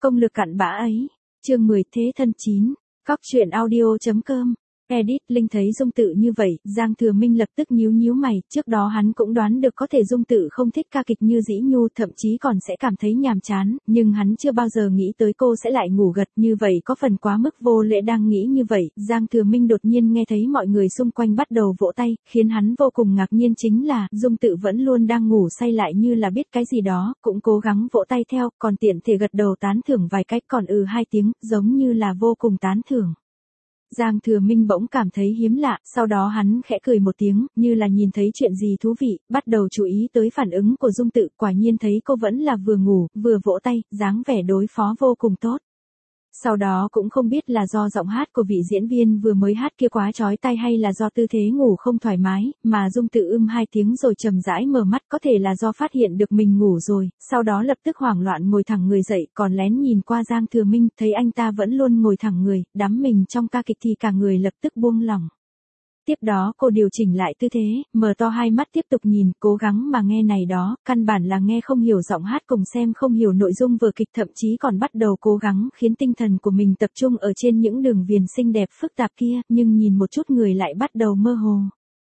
Công lực cặn bã ấy. Chương 10 Thế thân 9. Cóc truyện audio.com. Edit Linh thấy Dung Tự như vậy, Giang Thừa Minh lập tức nhíu nhíu mày, trước đó hắn cũng đoán được có thể Dung Tự không thích ca kịch như Dĩ Nhu, thậm chí còn sẽ cảm thấy nhàm chán, nhưng hắn chưa bao giờ nghĩ tới cô sẽ lại ngủ gật như vậy, có phần quá mức vô lễ. Đang nghĩ như vậy, Giang Thừa Minh đột nhiên nghe thấy mọi người xung quanh bắt đầu vỗ tay, khiến hắn vô cùng ngạc nhiên chính là, Dung Tự vẫn luôn đang ngủ say lại như là biết cái gì đó, cũng cố gắng vỗ tay theo, còn tiện thể gật đầu tán thưởng vài cách, còn hai tiếng, giống như là vô cùng tán thưởng. Giang Thừa Minh bỗng cảm thấy hiếm lạ, sau đó hắn khẽ cười một tiếng, như là nhìn thấy chuyện gì thú vị, bắt đầu chú ý tới phản ứng của Dung Tự, quả nhiên thấy cô vẫn là vừa ngủ, vừa vỗ tay, dáng vẻ đối phó vô cùng tốt. Sau đó cũng không biết là do giọng hát của vị diễn viên vừa mới hát kia quá chói tai hay là do tư thế ngủ không thoải mái, mà Dung Tự hai tiếng rồi chậm rãi mở mắt, có thể là do phát hiện được mình ngủ rồi, sau đó lập tức hoảng loạn ngồi thẳng người dậy, còn lén nhìn qua Giang Thừa Minh, thấy anh ta vẫn luôn ngồi thẳng người, đắm mình trong ca kịch thì cả người lập tức buông lỏng. Tiếp đó cô điều chỉnh lại tư thế, mở to hai mắt tiếp tục nhìn, cố gắng mà nghe này đó, căn bản là nghe không hiểu giọng hát cùng xem không hiểu nội dung vở kịch, thậm chí còn bắt đầu cố gắng khiến tinh thần của mình tập trung ở trên những đường viền xinh đẹp phức tạp kia, nhưng nhìn một chút người lại bắt đầu mơ hồ.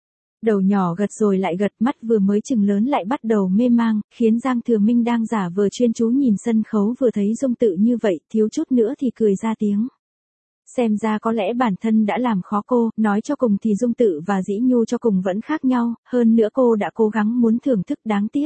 Đầu nhỏ gật rồi lại gật, mắt vừa mới chừng lớn lại bắt đầu mê mang, khiến Giang Thừa Minh đang giả vờ chuyên chú nhìn sân khấu vừa thấy Dung Tự như vậy, thiếu chút nữa thì cười ra tiếng. Xem ra có lẽ bản thân đã làm khó cô, nói cho cùng thì Dung Tự và Dĩ Nhu cho cùng vẫn khác nhau, hơn nữa cô đã cố gắng muốn thưởng thức, đáng tiếc.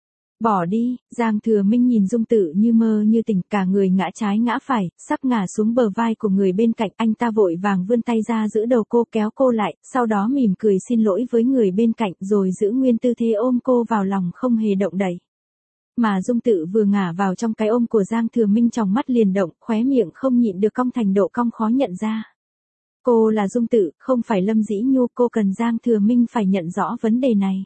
Bỏ đi, Giang Thừa Minh nhìn Dung Tự như mơ như tỉnh, cả người ngã trái ngã phải, sắp ngả xuống bờ vai của người bên cạnh, anh ta vội vàng vươn tay ra giữ đầu cô, kéo cô lại, sau đó mỉm cười xin lỗi với người bên cạnh rồi giữ nguyên tư thế ôm cô vào lòng không hề động đậy. Mà Dung Tự vừa ngả vào trong cái ôm của Giang Thừa Minh, trong mắt liền động, khóe miệng không nhịn được cong thành độ cong khó nhận ra. Cô là Dung Tự, không phải Lâm Dĩ Nhu, cô cần Giang Thừa Minh phải nhận rõ vấn đề này.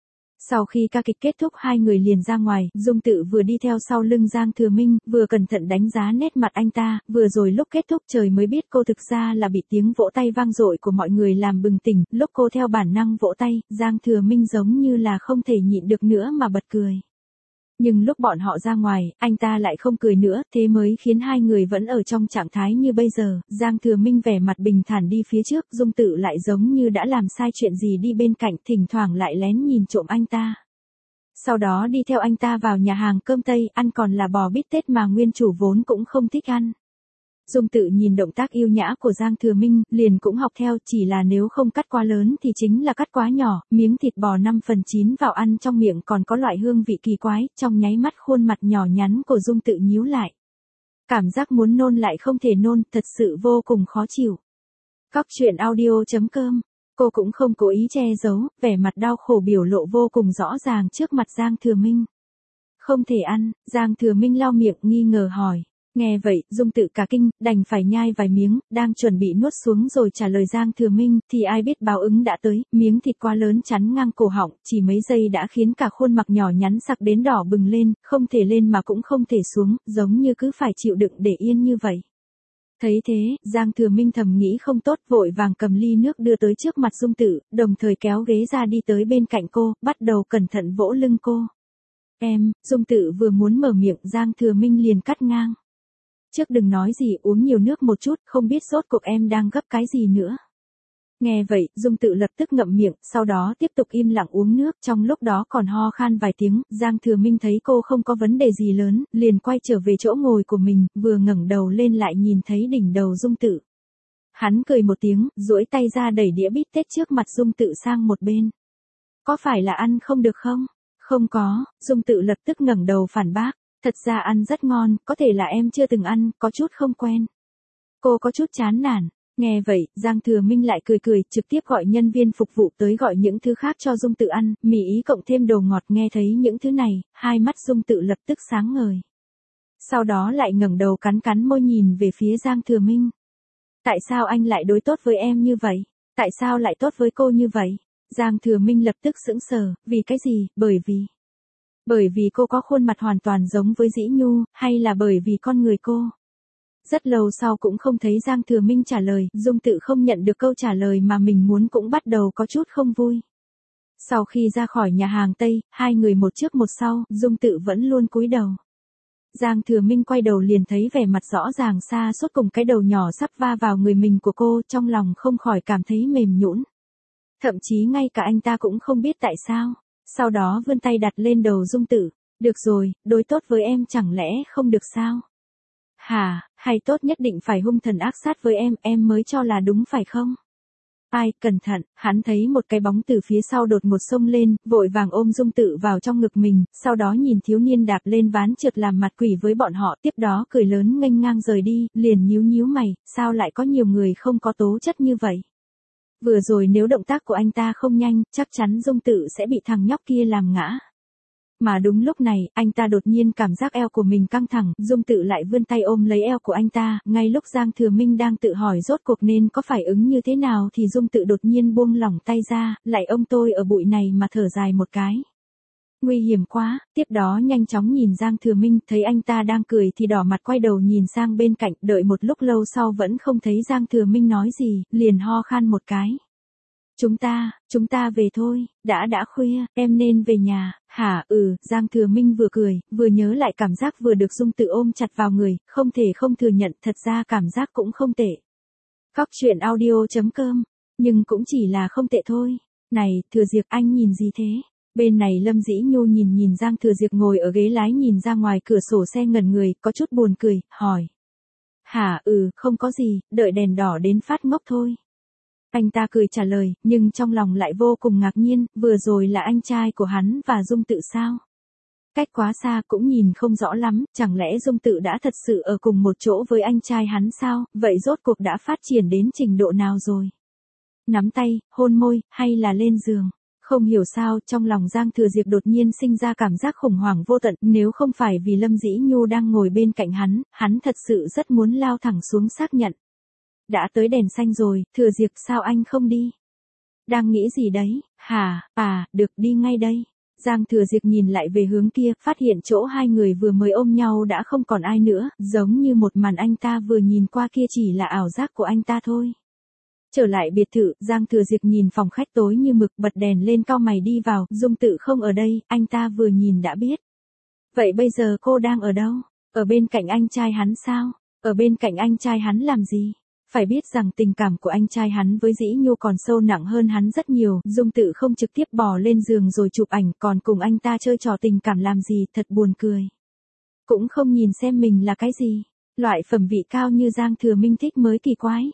Sau khi ca kịch kết thúc hai người liền ra ngoài, Dung Tự vừa đi theo sau lưng Giang Thừa Minh, vừa cẩn thận đánh giá nét mặt anh ta, vừa rồi lúc kết thúc trời mới biết cô thực ra là bị tiếng vỗ tay vang dội của mọi người làm bừng tỉnh, lúc cô theo bản năng vỗ tay, Giang Thừa Minh giống như là không thể nhịn được nữa mà bật cười. Nhưng lúc bọn họ ra ngoài, anh ta lại không cười nữa, thế mới khiến hai người vẫn ở trong trạng thái như bây giờ, Giang Thừa Minh vẻ mặt bình thản đi phía trước, Dung Tự lại giống như đã làm sai chuyện gì đi bên cạnh, thỉnh thoảng lại lén nhìn trộm anh ta. Sau đó đi theo anh ta vào nhà hàng cơm Tây, ăn còn là bò bít tết mà nguyên chủ vốn cũng không thích ăn. Dung Tự nhìn động tác yêu nhã của Giang Thừa Minh, liền cũng học theo, chỉ là nếu không cắt quá lớn thì chính là cắt quá nhỏ, miếng thịt bò 5/9 vào ăn trong miệng còn có loại hương vị kỳ quái, trong nháy mắt khuôn mặt nhỏ nhắn của Dung Tự nhíu lại. Cảm giác muốn nôn lại không thể nôn, thật sự vô cùng khó chịu. Cóc truyện audio.com. Cô cũng không cố ý che giấu, vẻ mặt đau khổ biểu lộ vô cùng rõ ràng trước mặt Giang Thừa Minh. Không thể ăn, Giang Thừa Minh lau miệng nghi ngờ hỏi. Nghe vậy, Dung Tự cả kinh, đành phải nhai vài miếng, đang chuẩn bị nuốt xuống rồi trả lời Giang Thừa Minh, thì ai biết báo ứng đã tới, miếng thịt quá lớn chắn ngang cổ họng, chỉ mấy giây đã khiến cả khuôn mặt nhỏ nhắn sặc đến đỏ bừng lên, không thể lên mà cũng không thể xuống, giống như cứ phải chịu đựng để yên như vậy. Thấy thế, Giang Thừa Minh thầm nghĩ không tốt, vội vàng cầm ly nước đưa tới trước mặt Dung Tự, đồng thời kéo ghế ra đi tới bên cạnh cô, bắt đầu cẩn thận vỗ lưng cô. Em, Dung Tự vừa muốn mở miệng, Giang Thừa Minh liền cắt ngang. Trước đừng nói gì, uống nhiều nước một chút, không biết rốt cuộc em đang gấp cái gì nữa. Nghe vậy, Dung Tự lập tức ngậm miệng, sau đó tiếp tục im lặng uống nước, trong lúc đó còn ho khan vài tiếng, Giang Thừa Minh thấy cô không có vấn đề gì lớn, liền quay trở về chỗ ngồi của mình, vừa ngẩng đầu lên lại nhìn thấy đỉnh đầu Dung Tự. Hắn cười một tiếng, duỗi tay ra đẩy đĩa bít tết trước mặt Dung Tự sang một bên. Có phải là ăn không được không? Không có, Dung Tự lập tức ngẩng đầu phản bác. Thật ra ăn rất ngon, có thể là em chưa từng ăn, có chút không quen. Cô có chút chán nản. Nghe vậy, Giang Thừa Minh lại cười cười, trực tiếp gọi nhân viên phục vụ tới gọi những thứ khác cho Dung Tự ăn, mì ý cộng thêm đồ ngọt. Nghe thấy những thứ này, hai mắt Dung Tự lập tức sáng ngời. Sau đó lại ngẩng đầu cắn cắn môi nhìn về phía Giang Thừa Minh. Tại sao anh lại đối tốt với em như vậy? Tại sao lại tốt với cô như vậy? Giang Thừa Minh lập tức sững sờ, vì cái gì? Bởi vì cô có khuôn mặt hoàn toàn giống với Dĩ Nhu, hay là bởi vì con người cô? Rất lâu sau cũng không thấy Giang Thừa Minh trả lời, Dung Tự không nhận được câu trả lời mà mình muốn cũng bắt đầu có chút không vui. Sau khi ra khỏi nhà hàng Tây, hai người một trước một sau, Dung Tự vẫn luôn cúi đầu. Giang Thừa Minh quay đầu liền thấy vẻ mặt rõ ràng xa suốt cùng cái đầu nhỏ sắp va vào người mình của cô, trong lòng không khỏi cảm thấy mềm nhũn. Thậm chí ngay cả anh ta cũng không biết tại sao. Sau đó vươn tay đặt lên đầu Dung Tử. Được rồi, đối tốt với em chẳng lẽ không được sao? Hả, hay tốt nhất định phải hung thần ác sát với em mới cho là đúng phải không? Ai, cẩn thận, hắn thấy một cái bóng từ phía sau đột ngột xông lên, vội vàng ôm Dung Tự vào trong ngực mình, sau đó nhìn thiếu niên đạp lên ván trượt làm mặt quỷ với bọn họ, tiếp đó cười lớn nghênh ngang rời đi, liền nhíu nhíu mày, sao lại có nhiều người không có tố chất như vậy? Vừa rồi nếu động tác của anh ta không nhanh, chắc chắn Dung Tự sẽ bị thằng nhóc kia làm ngã. Mà đúng lúc này, anh ta đột nhiên cảm giác eo của mình căng thẳng, Dung Tự lại vươn tay ôm lấy eo của anh ta, ngay lúc Giang Thừa Minh đang tự hỏi rốt cuộc nên có phải ứng như thế nào thì Dung Tự đột nhiên buông lỏng tay ra, lại ôm tôi ở bụi này mà thở dài một cái. Nguy hiểm quá, tiếp đó nhanh chóng nhìn Giang Thừa Minh, thấy anh ta đang cười thì đỏ mặt quay đầu nhìn sang bên cạnh, đợi một lúc lâu sau vẫn không thấy Giang Thừa Minh nói gì, liền ho khan một cái. Chúng ta về thôi, đã khuya, em nên về nhà, hả, Giang Thừa Minh vừa cười, vừa nhớ lại cảm giác vừa được Dung Tự ôm chặt vào người, không thể không thừa nhận, thật ra cảm giác cũng không tệ. Cóc truyện audio.com, nhưng cũng chỉ là không tệ thôi. Này, Thừa Diệp anh nhìn gì thế? Bên này Lâm Dĩ Nhu nhìn Giang Thừa Diệp ngồi ở ghế lái nhìn ra ngoài cửa sổ xe ngẩn người, có chút buồn cười, hỏi. Hả, không có gì, đợi đèn đỏ đến phát ngốc thôi. Anh ta cười trả lời, nhưng trong lòng lại vô cùng ngạc nhiên, vừa rồi là anh trai của hắn và Dung Tự sao? Cách quá xa cũng nhìn không rõ lắm, chẳng lẽ Dung Tự đã thật sự ở cùng một chỗ với anh trai hắn sao, vậy rốt cuộc đã phát triển đến trình độ nào rồi? Nắm tay, hôn môi, hay là lên giường? Không hiểu sao, trong lòng Giang Thừa Diệp đột nhiên sinh ra cảm giác khủng hoảng vô tận, nếu không phải vì Lâm Dĩ Nhu đang ngồi bên cạnh hắn thật sự rất muốn lao thẳng xuống xác nhận. Đã tới đèn xanh rồi, Thừa Diệp sao anh không đi? Đang nghĩ gì đấy, hả, được đi ngay đây. Giang Thừa Diệp nhìn lại về hướng kia, phát hiện chỗ hai người vừa mới ôm nhau đã không còn ai nữa, giống như một màn anh ta vừa nhìn qua kia chỉ là ảo giác của anh ta thôi. Trở lại biệt thự, Giang Thừa Diệp nhìn phòng khách tối như mực, bật đèn lên cau mày đi vào, Dung Tự không ở đây, anh ta vừa nhìn đã biết. Vậy bây giờ cô đang ở đâu? Ở bên cạnh anh trai hắn sao? Ở bên cạnh anh trai hắn làm gì? Phải biết rằng tình cảm của anh trai hắn với Dĩ Nhu còn sâu nặng hơn hắn rất nhiều, Dung Tự không trực tiếp bò lên giường rồi chụp ảnh còn cùng anh ta chơi trò tình cảm làm gì, thật buồn cười. Cũng không nhìn xem mình là cái gì, loại phẩm vị cao như Giang Thừa Minh thích mới kỳ quái.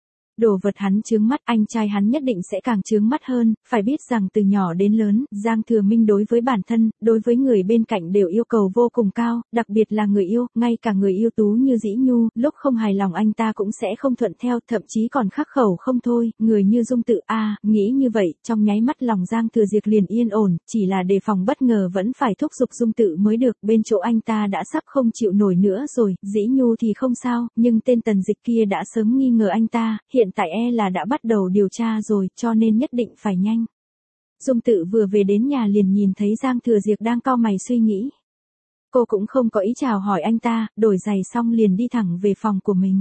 Đồ vật hắn chướng mắt, anh trai hắn nhất định sẽ càng chướng mắt hơn, phải biết rằng từ nhỏ đến lớn, Giang Thừa Minh đối với bản thân, đối với người bên cạnh đều yêu cầu vô cùng cao, đặc biệt là người yêu, ngay cả người yêu tú như Dĩ Nhu, lúc không hài lòng anh ta cũng sẽ không thuận theo, thậm chí còn khắc khẩu không thôi, người như Dung Tự nghĩ như vậy, trong nháy mắt lòng Giang Thừa Diệp liền yên ổn, chỉ là đề phòng bất ngờ vẫn phải thúc giục Dung Tự mới được, bên chỗ anh ta đã sắp không chịu nổi nữa rồi, Dĩ Nhu thì không sao, nhưng tên Tần Dịch kia đã sớm nghi ngờ anh ta, hiện tại là đã bắt đầu điều tra rồi, cho nên nhất định phải nhanh. Dung Tự vừa về đến nhà liền nhìn thấy Giang Thừa Diệp đang cau mày suy nghĩ. Cô cũng không có ý chào hỏi anh ta, đổi giày xong liền đi thẳng về phòng của mình.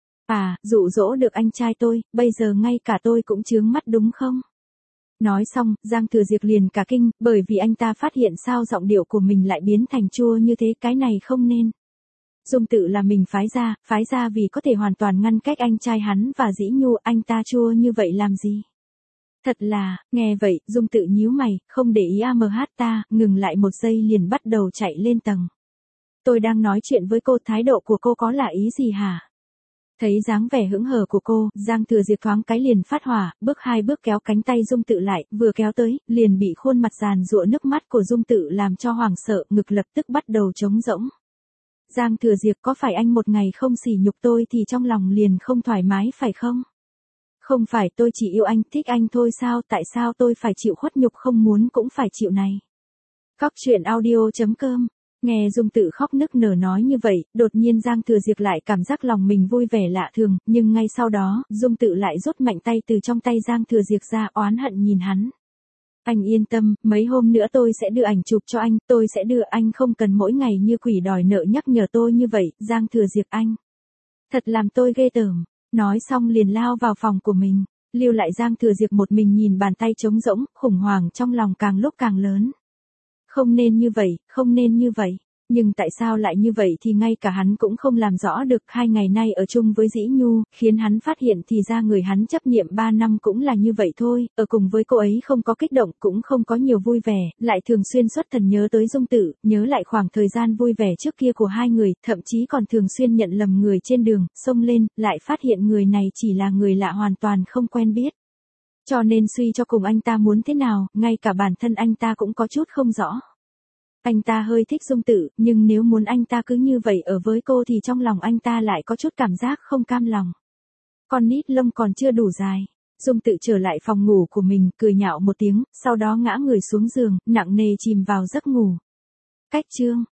Dụ dỗ được anh trai tôi, bây giờ ngay cả tôi cũng chướng mắt đúng không? Nói xong, Giang Thừa Diệp liền cả kinh, bởi vì anh ta phát hiện sao giọng điệu của mình lại biến thành chua như thế, cái này không nên. Dung Tự là mình phái ra vì có thể hoàn toàn ngăn cách anh trai hắn và Dĩ Nhu, anh ta chua như vậy làm gì? Thật là, nghe vậy, Dung Tự nhíu mày, không để ý ta, ngừng lại một giây liền bắt đầu chạy lên tầng. Tôi đang nói chuyện với cô, thái độ của cô có là ý gì hả? Thấy dáng vẻ hững hờ của cô, Giang Thừa Diệp thoáng cái liền phát hỏa, bước 2 bước kéo cánh tay Dung Tự lại, vừa kéo tới, liền bị khuôn mặt giàn giụa nước mắt của Dung Tự làm cho hoảng sợ, ngực lập tức bắt đầu trống rỗng. Giang Thừa Diệp, có phải anh một ngày không sỉ nhục tôi thì trong lòng liền không thoải mái phải không? Không phải tôi chỉ yêu anh, thích anh thôi sao, tại sao tôi phải chịu khuất nhục không muốn cũng phải chịu này? Cóc truyện audio.com, nghe Dung Tự khóc nức nở nói như vậy, đột nhiên Giang Thừa Diệp lại cảm giác lòng mình vui vẻ lạ thường, nhưng ngay sau đó, Dung Tự lại rút mạnh tay từ trong tay Giang Thừa Diệp ra, oán hận nhìn hắn. Anh yên tâm, mấy hôm nữa tôi sẽ đưa ảnh chụp cho anh, tôi sẽ đưa anh không cần mỗi ngày như quỷ đòi nợ nhắc nhở tôi như vậy, Giang Thừa Diệp anh. Thật làm tôi ghê tởm, nói xong liền lao vào phòng của mình, lưu lại Giang Thừa Diệp một mình nhìn bàn tay trống rỗng, khủng hoảng trong lòng càng lúc càng lớn. Không nên như vậy, không nên như vậy. Nhưng tại sao lại như vậy thì ngay cả hắn cũng không làm rõ được. 2 ngày nay ở chung với Dĩ Nhu, khiến hắn phát hiện thì ra người hắn chấp niệm 3 năm cũng là như vậy thôi, ở cùng với cô ấy không có kích động, cũng không có nhiều vui vẻ, lại thường xuyên xuất thần nhớ tới Dung Tự, nhớ lại khoảng thời gian vui vẻ trước kia của hai người, thậm chí còn thường xuyên nhận lầm người trên đường, xông lên, lại phát hiện người này chỉ là người lạ hoàn toàn không quen biết. Cho nên suy cho cùng anh ta muốn thế nào, ngay cả bản thân anh ta cũng có chút không rõ. Anh ta hơi thích Dung Tự, nhưng nếu muốn anh ta cứ như vậy ở với cô thì trong lòng anh ta lại có chút cảm giác không cam lòng. Con nít lông còn chưa đủ dài. Dung Tự trở lại phòng ngủ của mình, cười nhạo một tiếng, sau đó ngã người xuống giường, nặng nề chìm vào giấc ngủ. Cách chương